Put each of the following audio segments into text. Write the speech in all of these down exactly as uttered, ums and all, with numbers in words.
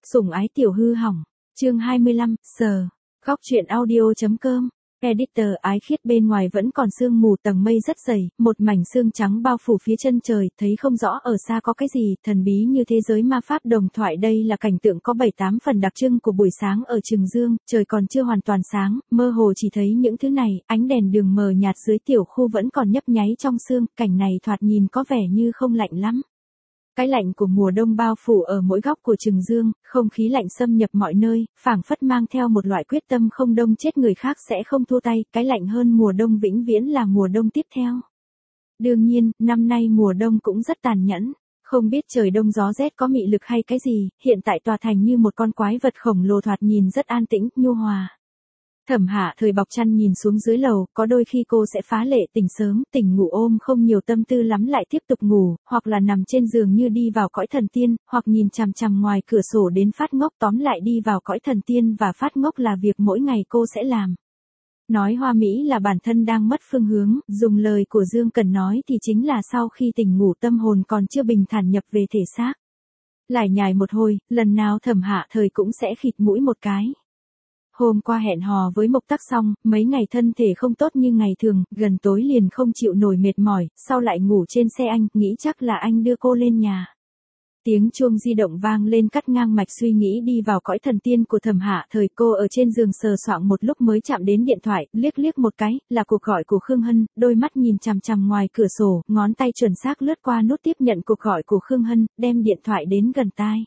Sủng ái tiểu hư hỏng. Chương hai mươi lăm, sờ. Góc truyện audio.com. Editor ái khiết bên ngoài vẫn còn sương mù, tầng mây rất dày, một mảnh sương trắng bao phủ phía chân trời, thấy không rõ ở xa có cái gì, thần bí như thế giới ma pháp đồng thoại. Đây là cảnh tượng có bảy tám phần đặc trưng của buổi sáng ở Trừng Dương, trời còn chưa hoàn toàn sáng, mơ hồ chỉ thấy những thứ này, ánh đèn đường mờ nhạt dưới tiểu khu vẫn còn nhấp nháy trong sương, cảnh này thoạt nhìn có vẻ như không lạnh lắm. Cái lạnh của mùa đông bao phủ ở mỗi góc của Trừng Dương, không khí lạnh xâm nhập mọi nơi, phảng phất mang theo một loại quyết tâm không đông chết người khác sẽ không thua tay, cái lạnh hơn mùa đông vĩnh viễn là mùa đông tiếp theo. Đương nhiên, năm nay mùa đông cũng rất tàn nhẫn, không biết trời đông gió rét có mị lực hay cái gì, hiện tại tòa thành như một con quái vật khổng lồ thoạt nhìn rất an tĩnh, nhu hòa. Thẩm Hạ Thời bọc chăn nhìn xuống dưới lầu, có đôi khi cô sẽ phá lệ tỉnh sớm, tỉnh ngủ ôm không nhiều tâm tư lắm lại tiếp tục ngủ, hoặc là nằm trên giường như đi vào cõi thần tiên, hoặc nhìn chằm chằm ngoài cửa sổ đến phát ngốc, tóm lại đi vào cõi thần tiên và phát ngốc là việc mỗi ngày cô sẽ làm. Nói hoa mỹ là bản thân đang mất phương hướng, dùng lời của Dương Cần nói thì chính là sau khi tỉnh ngủ tâm hồn còn chưa bình thản nhập về thể xác. Lải nhải một hồi, lần nào Thẩm Hạ Thời cũng sẽ khịt mũi một cái. Hôm qua hẹn hò với Mộc Tắc xong, mấy ngày thân thể không tốt như ngày thường, gần tối liền không chịu nổi mệt mỏi, sau lại ngủ trên xe anh, nghĩ chắc là anh đưa cô lên nhà. Tiếng chuông di động vang lên cắt ngang mạch suy nghĩ đi vào cõi thần tiên của Thẩm Hạ Thời. Cô ở trên giường sờ soạng một lúc mới chạm đến điện thoại, liếc liếc một cái, là cuộc gọi của Khương Hân, đôi mắt nhìn chằm chằm ngoài cửa sổ, ngón tay chuẩn xác lướt qua nút tiếp nhận cuộc gọi của Khương Hân, đem điện thoại đến gần tai.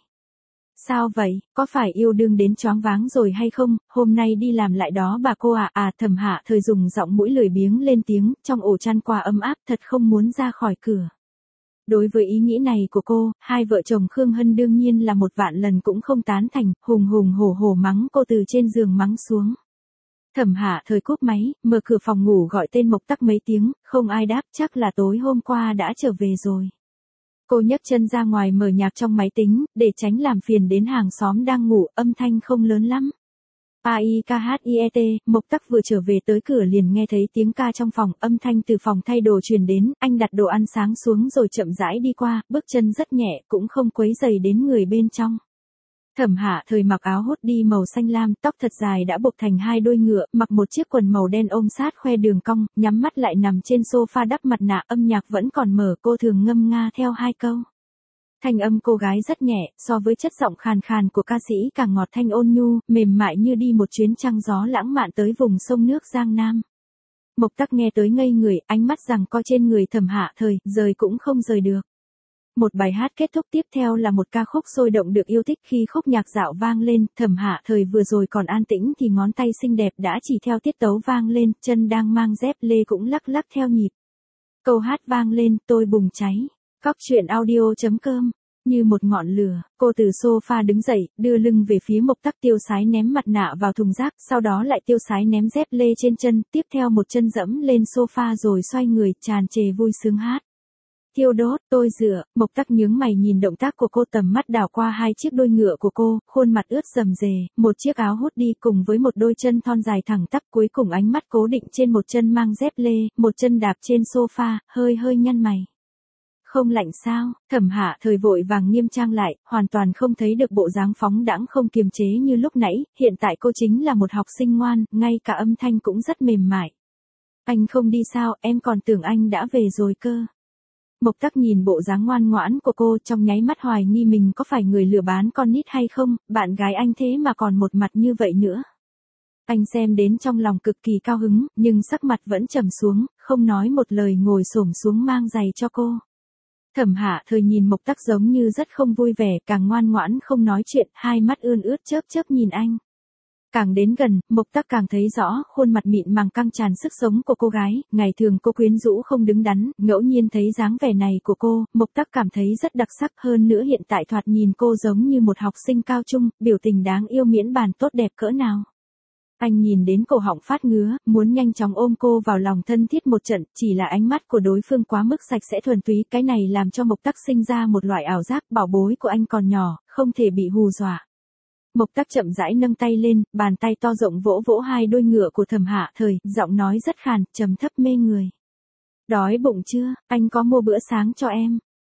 Sao vậy, có phải yêu đương đến choáng váng rồi hay không, hôm nay đi làm lại đó bà cô à, à Thẩm Hạ Thời dùng giọng mũi lười biếng lên tiếng, trong ổ chăn qua ấm áp thật không muốn ra khỏi cửa. Đối với ý nghĩ này của cô, hai vợ chồng Khương Hân đương nhiên là một vạn lần cũng không tán thành, hùng hùng hổ hổ mắng cô từ trên giường mắng xuống. Thẩm Hạ Thời cúp máy, mở cửa phòng ngủ gọi tên Mộc Tắc mấy tiếng, không ai đáp, chắc là tối hôm qua đã trở về rồi. Cô nhấc chân ra ngoài mở nhạc trong máy tính, để tránh làm phiền đến hàng xóm đang ngủ, âm thanh không lớn lắm. A I K H I E T, Mộc Tắc vừa trở về tới cửa liền nghe thấy tiếng ca trong phòng, âm thanh từ phòng thay đồ truyền đến, anh đặt đồ ăn sáng xuống rồi chậm rãi đi qua, bước chân rất nhẹ, cũng không quấy rầy đến người bên trong. Thẩm Hạ Thời mặc áo hoodie màu xanh lam, tóc thật dài đã buộc thành hai đuôi ngựa, mặc một chiếc quần màu đen ôm sát khoe đường cong, nhắm mắt lại nằm trên sofa đắp mặt nạ, âm nhạc vẫn còn mở, cô thường ngâm nga theo hai câu. Thanh âm cô gái rất nhẹ, so với chất giọng khàn khàn của ca sĩ càng ngọt thanh ôn nhu, mềm mại như đi một chuyến trăng gió lãng mạn tới vùng sông nước Giang Nam. Mộc Tắc nghe tới ngây người, ánh mắt rằng co trên người Thẩm Hạ Thời, rời cũng không rời được. Một bài hát kết thúc, tiếp theo là một ca khúc sôi động được yêu thích. Khi khúc nhạc dạo vang lên, Thẩm Hạ Thời vừa rồi còn an tĩnh thì ngón tay xinh đẹp đã chỉ theo tiết tấu vang lên, chân đang mang dép lê cũng lắc lắc theo nhịp. Câu hát vang lên, tôi bùng cháy. Góc truyện audio.com. Như một ngọn lửa, cô từ sofa đứng dậy, đưa lưng về phía Mộc Tắc, tiêu sái ném mặt nạ vào thùng rác, sau đó lại tiêu sái ném dép lê trên chân, tiếp theo một chân dẫm lên sofa rồi xoay người, tràn trề vui sướng hát. Thiêu đốt, tôi dựa, Mộc Tắc nhướng mày nhìn động tác của cô, tầm mắt đảo qua hai chiếc đôi ngựa của cô, khuôn mặt ướt rầm rề, một chiếc áo hoodie cùng với một đôi chân thon dài thẳng tắp, cuối cùng ánh mắt cố định trên một chân mang dép lê, một chân đạp trên sofa, hơi hơi nhăn mày. Không lạnh sao? Thẩm Hạ Thời vội vàng nghiêm trang lại, hoàn toàn không thấy được bộ dáng phóng đãng không kiềm chế như lúc nãy, hiện tại cô chính là một học sinh ngoan, ngay cả âm thanh cũng rất mềm mại. Anh không đi sao, em còn tưởng anh đã về rồi cơ. Mộc Tắc nhìn bộ dáng ngoan ngoãn của cô, trong nháy mắt hoài nghi mình có phải người lừa bán con nít hay không, bạn gái anh thế mà còn một mặt như vậy nữa. Anh xem đến trong lòng cực kỳ cao hứng, nhưng sắc mặt vẫn trầm xuống, không nói một lời ngồi xổm xuống mang giày cho cô. Thẩm Hạ Thời nhìn Mộc Tắc giống như rất không vui vẻ, càng ngoan ngoãn không nói chuyện, hai mắt ươn ướt chớp chớp nhìn anh. Càng đến gần, Mộc Tắc càng thấy rõ khuôn mặt mịn màng căng tràn sức sống của cô gái, ngày thường cô quyến rũ không đứng đắn, ngẫu nhiên thấy dáng vẻ này của cô, Mộc Tắc cảm thấy rất đặc sắc, hơn nữa hiện tại thoạt nhìn cô giống như một học sinh cao trung, biểu tình đáng yêu miễn bàn tốt đẹp cỡ nào. Anh nhìn đến cổ họng phát ngứa, muốn nhanh chóng ôm cô vào lòng thân thiết một trận, chỉ là ánh mắt của đối phương quá mức sạch sẽ thuần túy, cái này làm cho Mộc Tắc sinh ra một loại ảo giác, bảo bối của anh còn nhỏ, không thể bị hù dọa. Mộc Tắc chậm rãi nâng tay lên, bàn tay to rộng vỗ vỗ hai đôi ngựa của Thẩm Hạ Thời, giọng nói rất khàn, trầm thấp mê người. Đói bụng chưa, anh có mua bữa sáng cho em.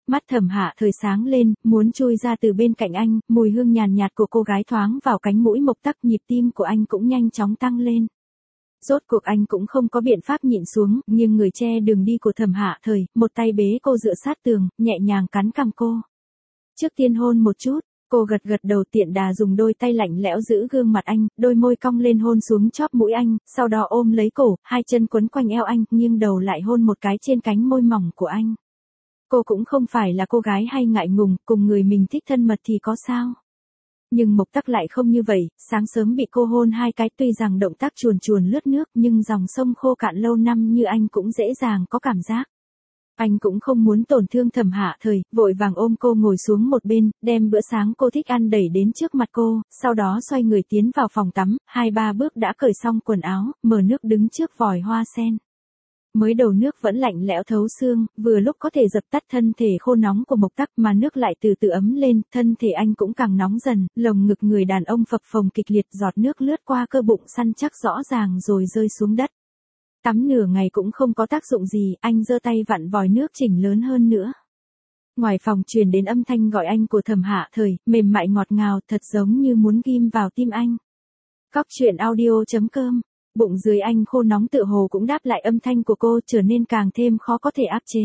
Mắt Thẩm Hạ Thời sáng lên, muốn chui ra từ bên cạnh anh, mùi hương nhàn nhạt của cô gái thoáng vào cánh mũi Mộc Tắc, nhịp tim của anh cũng nhanh chóng tăng lên. Rốt cuộc anh cũng không có biện pháp nhịn xuống, nhưng người che đường đi của Thẩm Hạ Thời, một tay bế cô dựa sát tường, nhẹ nhàng cắn cằm cô. Trước tiên hôn một chút, cô gật gật đầu, tiện đà dùng đôi tay lạnh lẽo giữ gương mặt anh, đôi môi cong lên hôn xuống chóp mũi anh, sau đó ôm lấy cổ, hai chân quấn quanh eo anh, nghiêng đầu lại hôn một cái trên cánh môi mỏng của anh. Cô cũng không phải là cô gái hay ngại ngùng, cùng người mình thích thân mật thì có sao. Nhưng Mộc Tắc lại không như vậy, sáng sớm bị cô hôn hai cái, tuy rằng động tác chuồn chuồn lướt nước, nhưng dòng sông khô cạn lâu năm như anh cũng dễ dàng có cảm giác. Anh cũng không muốn tổn thương Thẩm Hạ Thời, vội vàng ôm cô ngồi xuống một bên, đem bữa sáng cô thích ăn đẩy đến trước mặt cô, sau đó xoay người tiến vào phòng tắm, hai ba bước đã cởi xong quần áo, mở nước đứng trước vòi hoa sen. Mới đầu nước vẫn lạnh lẽo thấu xương, vừa lúc có thể dập tắt thân thể khô nóng của Mộc Tắc, mà nước lại từ từ ấm lên, thân thể anh cũng càng nóng dần, lồng ngực người đàn ông phập phồng kịch liệt, giọt nước lướt qua cơ bụng săn chắc rõ ràng rồi rơi xuống đất. Tắm nửa ngày cũng không có tác dụng gì, anh giơ tay vặn vòi nước chỉnh lớn hơn nữa. Ngoài phòng truyền đến âm thanh gọi anh của Thẩm Hạ Thời, mềm mại ngọt ngào, thật giống như muốn ghim vào tim anh. Cóc truyện audio chấm com. Bụng dưới anh khô nóng tựa hồ cũng đáp lại âm thanh của cô, trở nên càng thêm khó có thể áp chế.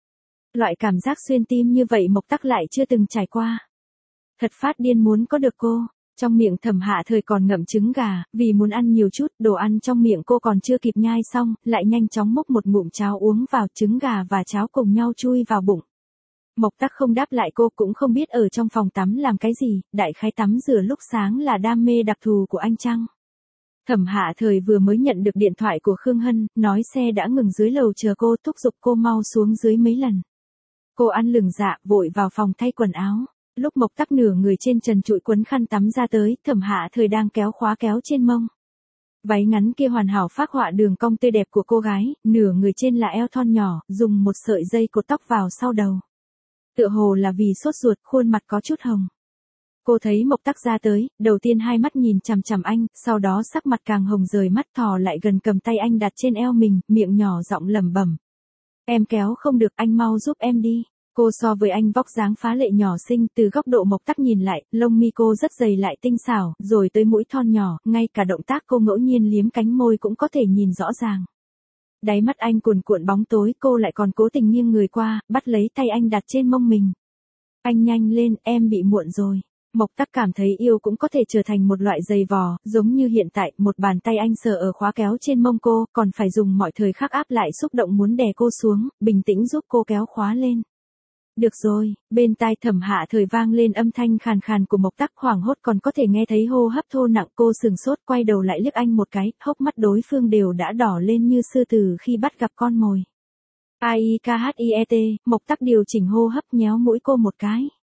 Loại cảm giác xuyên tim như vậy Mộc Tắc lại chưa từng trải qua. Thật phát điên muốn có được cô. Trong miệng Thẩm Hạ Thời còn ngậm trứng gà, vì muốn ăn nhiều chút, đồ ăn trong miệng cô còn chưa kịp nhai xong, lại nhanh chóng múc một ngụm cháo uống vào, trứng gà và cháo cùng nhau chui vào bụng. Mộc Tắc không đáp lại cô, cũng không biết ở trong phòng tắm làm cái gì, đại khái tắm rửa lúc sáng là đam mê đặc thù của anh chăng? Thẩm Hạ Thời vừa mới nhận được điện thoại của Khương Hân, nói xe đã ngừng dưới lầu chờ cô, thúc giục cô mau xuống dưới mấy lần. Cô ăn lửng dạ, vội vào phòng thay quần áo. Lúc Mộc Tắc nửa người trên trần trụi quấn khăn tắm ra tới, Thẩm Hạ Thời đang kéo khóa kéo trên mông. Váy ngắn kia hoàn hảo phác họa đường cong tươi đẹp của cô gái, nửa người trên là eo thon nhỏ, dùng một sợi dây cột tóc vào sau đầu. Tựa hồ là vì sốt ruột, khuôn mặt có chút hồng. Cô thấy Mộc Tắc ra tới, đầu tiên hai mắt nhìn chằm chằm anh, sau đó sắc mặt càng hồng rời mắt, thò lại gần cầm tay anh đặt trên eo mình, miệng nhỏ giọng lẩm bẩm. Em kéo không được, anh mau giúp em đi. Cô so với anh vóc dáng phá lệ nhỏ xinh, từ góc độ Mộc Tắc nhìn lại, lông mi cô rất dày lại tinh xảo, rồi tới mũi thon nhỏ, ngay cả động tác cô ngẫu nhiên liếm cánh môi cũng có thể nhìn rõ ràng. Đáy mắt anh cuồn cuộn bóng tối, cô lại còn cố tình nghiêng người qua, bắt lấy tay anh đặt trên mông mình. Anh nhanh lên, em bị muộn rồi. Mộc Tắc cảm thấy yêu cũng có thể trở thành một loại giày vò, giống như hiện tại, một bàn tay anh sờ ở khóa kéo trên mông cô, còn phải dùng mọi thời khắc áp lại xúc động muốn đè cô xuống, bình tĩnh giúp cô kéo khóa lên. Được rồi, bên tai Thẩm Hạ Thời vang lên âm thanh khàn khàn của Mộc Tắc, hoảng hốt còn có thể nghe thấy hô hấp thô nặng, cô sừng sốt quay đầu lại liếc anh một cái, hốc mắt đối phương đều đã đỏ lên như sư tử khi bắt gặp con mồi. A I K H I E T, Mộc Tắc điều chỉnh hô hấp nhéo mũi cô một cái.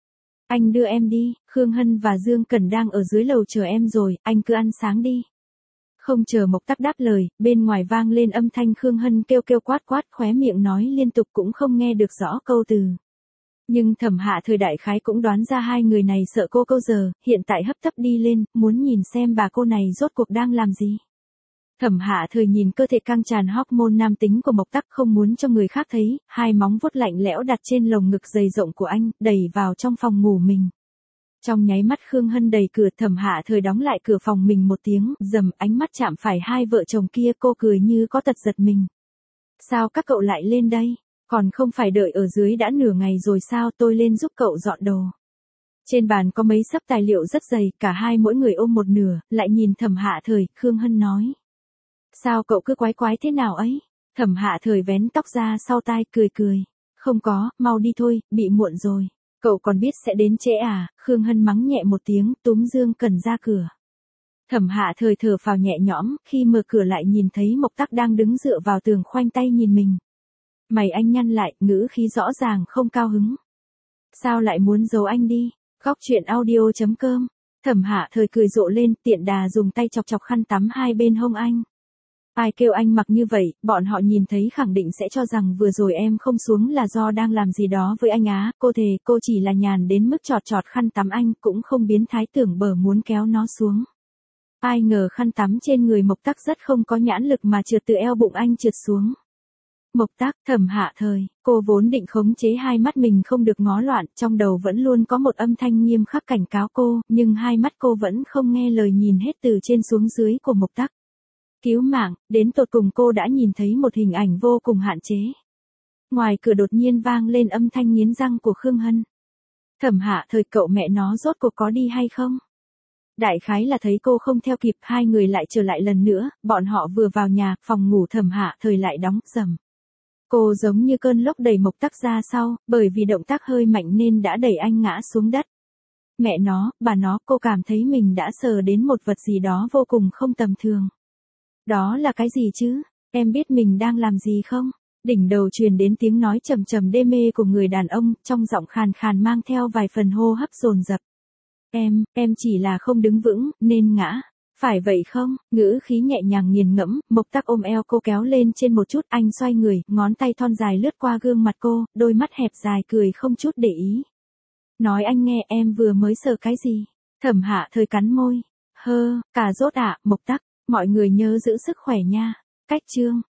Anh đưa em đi, Khương Hân và Dương Cẩn đang ở dưới lầu chờ em rồi, anh cứ ăn sáng đi. Không chờ Mộc Tắc đáp lời, bên ngoài vang lên âm thanh Khương Hân kêu kêu quát quát, khóe miệng nói liên tục cũng không nghe được rõ câu từ. Nhưng Thẩm Hạ Thời đại khái cũng đoán ra hai người này sợ cô câu giờ, hiện tại hấp tấp đi lên, muốn nhìn xem bà cô này rốt cuộc đang làm gì. Thẩm Hạ Thời nhìn cơ thể căng tràn hormone nam tính của Mộc Tắc, không muốn cho người khác thấy, hai móng vuốt lạnh lẽo đặt trên lồng ngực dày rộng của anh, đẩy vào trong phòng ngủ mình. Trong nháy mắt Khương Hân đẩy cửa, Thẩm Hạ Thời đóng lại cửa phòng mình một tiếng, dầm, ánh mắt chạm phải hai vợ chồng kia, cô cười như có tật giật mình. Sao các cậu lại lên đây? Còn không phải đợi ở dưới đã nửa ngày rồi sao, tôi lên giúp cậu dọn đồ. Trên bàn có mấy xấp tài liệu rất dày, cả hai mỗi người ôm một nửa, lại nhìn Thẩm Hạ Thời, Khương Hân nói. Sao cậu cứ quái quái thế nào ấy? Thẩm Hạ Thời vén tóc ra sau tai, cười cười. Không có, mau đi thôi, bị muộn rồi. Cậu còn biết sẽ đến trễ à? Khương Hân mắng nhẹ một tiếng, túm Dương Cẩn ra cửa. Thẩm Hạ Thời thở phào nhẹ nhõm, khi mở cửa lại nhìn thấy Mộc Tắc đang đứng dựa vào tường khoanh tay nhìn mình. Mày anh nhăn lại, ngữ khí rõ ràng không cao hứng. Sao lại muốn giấu anh đi? Cóc truyện audio chấm com. Thẩm Hạ Thời cười rộ lên, tiện đà dùng tay chọc chọc khăn tắm hai bên hông anh. Ai kêu anh mặc như vậy, bọn họ nhìn thấy khẳng định sẽ cho rằng vừa rồi em không xuống là do đang làm gì đó với anh á, cô thề cô chỉ là nhàn đến mức chọt chọt khăn tắm anh, cũng không biến thái tưởng bờ muốn kéo nó xuống. Ai ngờ khăn tắm trên người Mộc Tắc rất không có nhãn lực mà trượt từ eo bụng anh trượt xuống. Mộc Tắc, Thẩm Hạ Thời, cô vốn định khống chế hai mắt mình không được ngó loạn, trong đầu vẫn luôn có một âm thanh nghiêm khắc cảnh cáo cô, nhưng hai mắt cô vẫn không nghe lời nhìn hết từ trên xuống dưới của Mộc Tắc. Cứu mạng, đến tột cùng cô đã nhìn thấy một hình ảnh vô cùng hạn chế. Ngoài cửa đột nhiên vang lên âm thanh nghiến răng của Khương Hân. Thẩm Hạ Thời, cậu mẹ nó rốt cuộc có đi hay không? Đại khái là thấy cô không theo kịp, hai người lại trở lại lần nữa, bọn họ vừa vào nhà, phòng ngủ Thẩm Hạ Thời lại đóng rầm. Cô giống như cơn lốc đẩy Mộc Tắc ra sau, bởi vì động tác hơi mạnh nên đã đẩy anh ngã xuống đất. Mẹ nó, bà nó, cô cảm thấy mình đã sờ đến một vật gì đó vô cùng không tầm thường. Đó là cái gì chứ? Em biết mình đang làm gì không? Đỉnh đầu truyền đến tiếng nói trầm trầm đê mê của người đàn ông, trong giọng khàn khàn mang theo vài phần hô hấp dồn dập. Em, em chỉ là không đứng vững, nên ngã. Phải vậy không? Ngữ khí nhẹ nhàng nghiền ngẫm, Mộc Tắc ôm eo cô kéo lên trên một chút, anh xoay người, ngón tay thon dài lướt qua gương mặt cô, đôi mắt hẹp dài cười không chút để ý. Nói anh nghe, em vừa mới sờ cái gì? Thẩm Hạ Thời cắn môi. Hơ, cà rốt ạ, Mộc Tắc, mọi người nhớ giữ sức khỏe nha. Cách chương.